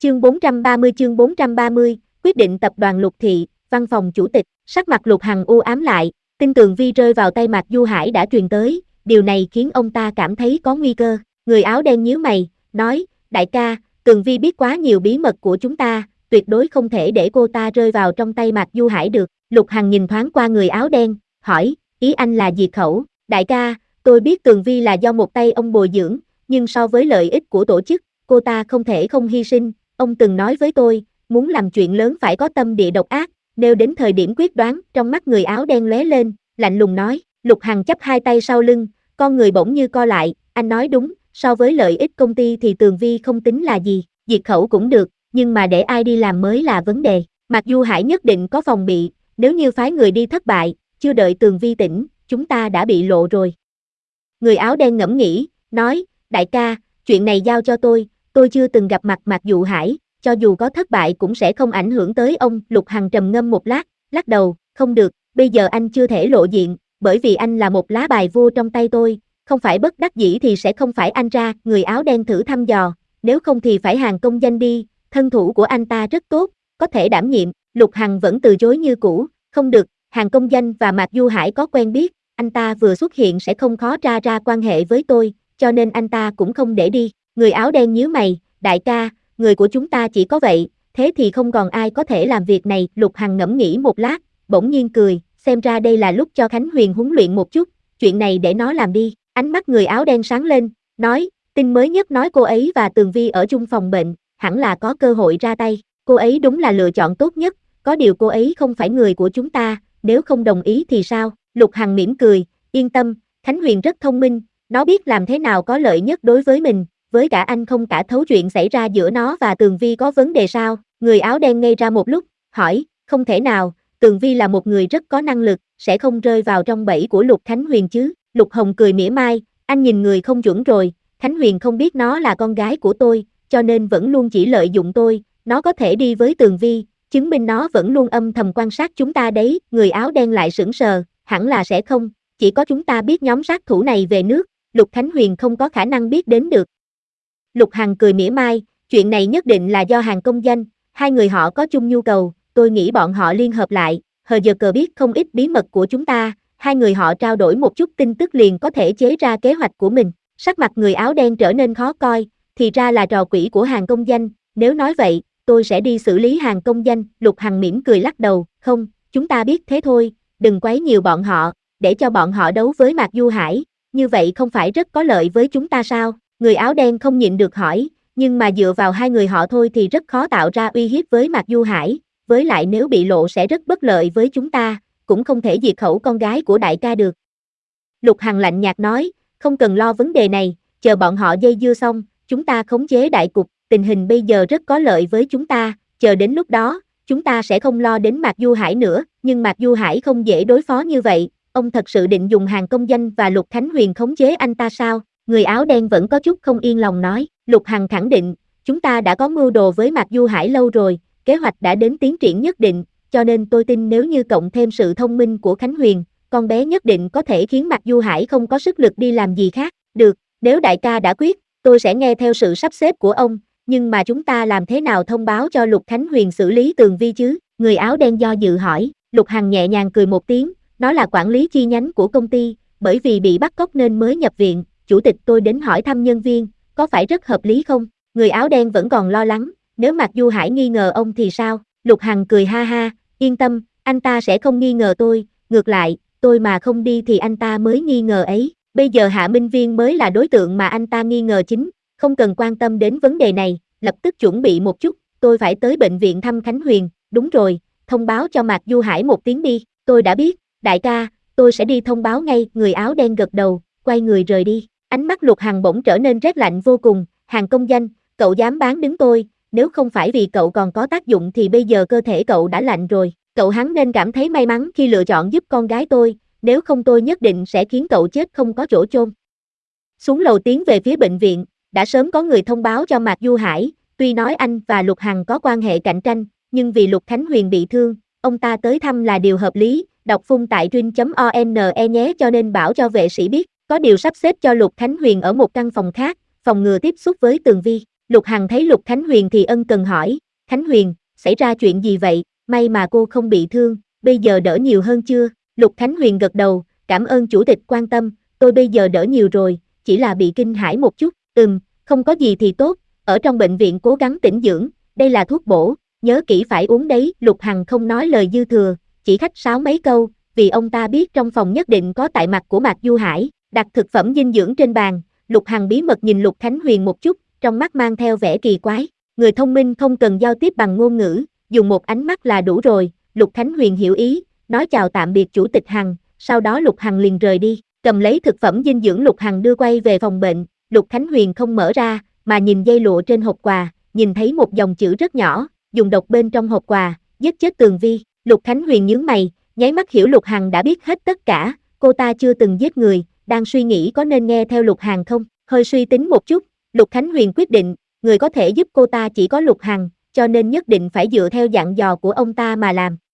Chương 430, quyết định tập đoàn Lục Thị, văn phòng chủ tịch, sắc mặt Lục Hằng u ám lại, tin Tường Vi rơi vào tay Mạc Du Hải đã truyền tới, điều này khiến ông ta cảm thấy có nguy cơ. Người áo đen nhíu mày, nói, đại ca, Tường Vi biết quá nhiều bí mật của chúng ta, tuyệt đối không thể để cô ta rơi vào trong tay Mạc Du Hải được. Lục Hằng nhìn thoáng qua người áo đen, hỏi, ý anh là diệt khẩu? Đại ca, tôi biết Tường Vi là do một tay ông bồi dưỡng, nhưng so với lợi ích của tổ chức, cô ta không thể không hy sinh. Ông từng nói với tôi, muốn làm chuyện lớn phải có tâm địa độc ác, nếu đến thời điểm quyết đoán, trong mắt người áo đen lóe lên, lạnh lùng nói. Lục Hằng chắp hai tay sau lưng, con người bỗng như co lại, anh nói đúng, so với lợi ích công ty thì Tường Vi không tính là gì, diệt khẩu cũng được, nhưng mà để ai đi làm mới là vấn đề. Mặc dù Hải nhất định có phòng bị, nếu như phái người đi thất bại, chưa đợi Tường Vi tỉnh, chúng ta đã bị lộ rồi. Người áo đen ngẫm nghĩ, nói, đại ca, chuyện này giao cho tôi chưa từng gặp mặt Mạc Du Hải, cho dù có thất bại cũng sẽ không ảnh hưởng tới ông. Lục Hằng trầm ngâm một lát, lắc đầu, không được, bây giờ anh chưa thể lộ diện, bởi vì anh là một lá bài vua trong tay tôi, không phải bất đắc dĩ thì sẽ không phải anh ra. Người áo đen thử thăm dò, nếu không thì phải Hàn Công Danh đi, thân thủ của anh ta rất tốt, có thể đảm nhiệm. Lục Hằng vẫn từ chối như cũ, không được, Hàn Công Danh và Mạc Du Hải có quen biết, anh ta vừa xuất hiện sẽ không khó tra ra quan hệ với tôi, cho nên anh ta cũng không để đi. Người áo đen nhíu mày, đại ca, người của chúng ta chỉ có vậy, thế thì không còn ai có thể làm việc này. Lục Hằng ngẫm nghĩ một lát, bỗng nhiên cười, xem ra đây là lúc cho Khánh Huyền huấn luyện một chút, chuyện này để nó làm đi. Ánh mắt người áo đen sáng lên, nói, tin mới nhất nói cô ấy và Tường Vi ở chung phòng bệnh, hẳn là có cơ hội ra tay, cô ấy đúng là lựa chọn tốt nhất, có điều cô ấy không phải người của chúng ta, nếu không đồng ý thì sao? Lục Hằng mỉm cười, yên tâm, Khánh Huyền rất thông minh, nó biết làm thế nào có lợi nhất đối với mình, với cả anh không cả thấu chuyện xảy ra giữa nó và Tường Vi có vấn đề sao? Người áo đen ngây ra một lúc, hỏi, không thể nào, Tường Vi là một người rất có năng lực, sẽ không rơi vào trong bẫy của Lục Khánh Huyền chứ? Lục Hồng cười mỉa mai, anh nhìn người không chuẩn rồi, Khánh Huyền không biết nó là con gái của tôi, cho nên vẫn luôn chỉ lợi dụng tôi, nó có thể đi với Tường Vi, chứng minh nó vẫn luôn âm thầm quan sát chúng ta đấy. Người áo đen lại sững sờ, hẳn là sẽ không, chỉ có chúng ta biết nhóm sát thủ này về nước, Lục Khánh Huyền không có khả năng biết đến được. Lục Hằng cười mỉa mai, chuyện này nhất định là do Hàn Công Danh, hai người họ có chung nhu cầu, tôi nghĩ bọn họ liên hợp lại, hờ giờ cờ biết không ít bí mật của chúng ta, hai người họ trao đổi một chút tin tức liền có thể chế ra kế hoạch của mình. Sắc mặt người áo đen trở nên khó coi, thì ra là trò quỷ của Hàn Công Danh, nếu nói vậy, tôi sẽ đi xử lý Hàn Công Danh. Lục Hằng mỉm cười lắc đầu, không, chúng ta biết thế thôi, đừng quấy nhiều bọn họ, để cho bọn họ đấu với Mạc Du Hải, như vậy không phải rất có lợi với chúng ta sao? Người áo đen không nhịn được hỏi, nhưng mà dựa vào hai người họ thôi thì rất khó tạo ra uy hiếp với Mạc Du Hải, với lại nếu bị lộ sẽ rất bất lợi với chúng ta, cũng không thể diệt khẩu con gái của đại ca được. Lục Hằng lạnh nhạt nói, không cần lo vấn đề này, chờ bọn họ dây dưa xong, chúng ta khống chế đại cục, tình hình bây giờ rất có lợi với chúng ta, chờ đến lúc đó, chúng ta sẽ không lo đến Mạc Du Hải nữa, nhưng Mạc Du Hải không dễ đối phó như vậy, ông thật sự định dùng Hàn Công Danh và Lục Khánh Huyền khống chế anh ta sao? Người áo đen vẫn có chút không yên lòng nói, Lục Hằng khẳng định, chúng ta đã có mưu đồ với Mạc Du Hải lâu rồi, kế hoạch đã đến tiến triển nhất định, cho nên tôi tin nếu như cộng thêm sự thông minh của Khánh Huyền, con bé nhất định có thể khiến Mạc Du Hải không có sức lực đi làm gì khác. Được, nếu đại ca đã quyết, tôi sẽ nghe theo sự sắp xếp của ông, nhưng mà chúng ta làm thế nào thông báo cho Lục Khánh Huyền xử lý Tường Vi chứ? Người áo đen do dự hỏi. Lục Hằng nhẹ nhàng cười một tiếng, nó là quản lý chi nhánh của công ty, bởi vì bị bắt cóc nên mới nhập viện, chủ tịch tôi đến hỏi thăm nhân viên, có phải rất hợp lý không? Người áo đen vẫn còn lo lắng, nếu Mạc Du Hải nghi ngờ ông thì sao? Lục Hằng cười ha ha, yên tâm, anh ta sẽ không nghi ngờ tôi, ngược lại, tôi mà không đi thì anh ta mới nghi ngờ ấy, bây giờ Hạ Minh Viên mới là đối tượng mà anh ta nghi ngờ chính, không cần quan tâm đến vấn đề này, lập tức chuẩn bị một chút, tôi phải tới bệnh viện thăm Khánh Huyền, đúng rồi, thông báo cho Mạc Du Hải một tiếng đi, tôi đã biết, đại ca, tôi sẽ đi thông báo ngay. Người áo đen gật đầu, quay người rời đi, ánh mắt Lục Hằng bỗng trở nên rét lạnh vô cùng. Hàn Công Danh, cậu dám bán đứng tôi, nếu không phải vì cậu còn có tác dụng thì bây giờ cơ thể cậu đã lạnh rồi, cậu hắn nên cảm thấy may mắn khi lựa chọn giúp con gái tôi, nếu không tôi nhất định sẽ khiến cậu chết không có chỗ chôn. Xuống lầu tiến về phía bệnh viện, đã sớm có người thông báo cho Mạc Du Hải, tuy nói anh và Lục Hằng có quan hệ cạnh tranh, nhưng vì Lục Khánh Huyền bị thương, ông ta tới thăm là điều hợp lý, đọc phun tại rin.one nhé, cho nên bảo cho vệ sĩ biết, có điều sắp xếp cho Lục Khánh Huyền ở một căn phòng khác, phòng ngừa tiếp xúc với Tường Vi. Lục Hằng thấy Lục Khánh Huyền thì ân cần hỏi, Khánh Huyền, xảy ra chuyện gì vậy, may mà cô không bị thương, bây giờ đỡ nhiều hơn chưa? Lục Khánh Huyền gật đầu, cảm ơn chủ tịch quan tâm, tôi bây giờ đỡ nhiều rồi, chỉ là bị kinh hãi một chút, không có gì thì tốt, ở trong bệnh viện cố gắng tĩnh dưỡng, đây là thuốc bổ, nhớ kỹ phải uống đấy, Lục Hằng không nói lời dư thừa, chỉ khách sáo mấy câu, vì ông ta biết trong phòng nhất định có tại mặt của Mạc Du Hải, đặt thực phẩm dinh dưỡng trên bàn, Lục Hằng bí mật nhìn Lục Khánh Huyền một chút, trong mắt mang theo vẻ kỳ quái, người thông minh không cần giao tiếp bằng ngôn ngữ, dùng một ánh mắt là đủ rồi, Lục Khánh Huyền hiểu ý, nói chào tạm biệt chủ tịch Hằng, sau đó Lục Hằng liền rời đi, cầm lấy thực phẩm dinh dưỡng Lục Hằng đưa quay về phòng bệnh, Lục Khánh Huyền không mở ra, mà nhìn dây lụa trên hộp quà, nhìn thấy một dòng chữ rất nhỏ, dùng độc bên trong hộp quà, giết chết Tường Vi, Lục Khánh Huyền nhướng mày, nháy mắt hiểu Lục Hằng đã biết hết tất cả, cô ta chưa từng giết người, đang suy nghĩ có nên nghe theo Lục Hằng không, hơi suy tính một chút, Lục Khánh Huyền quyết định, người có thể giúp cô ta chỉ có Lục Hằng, cho nên nhất định phải dựa theo dặn dò của ông ta mà làm.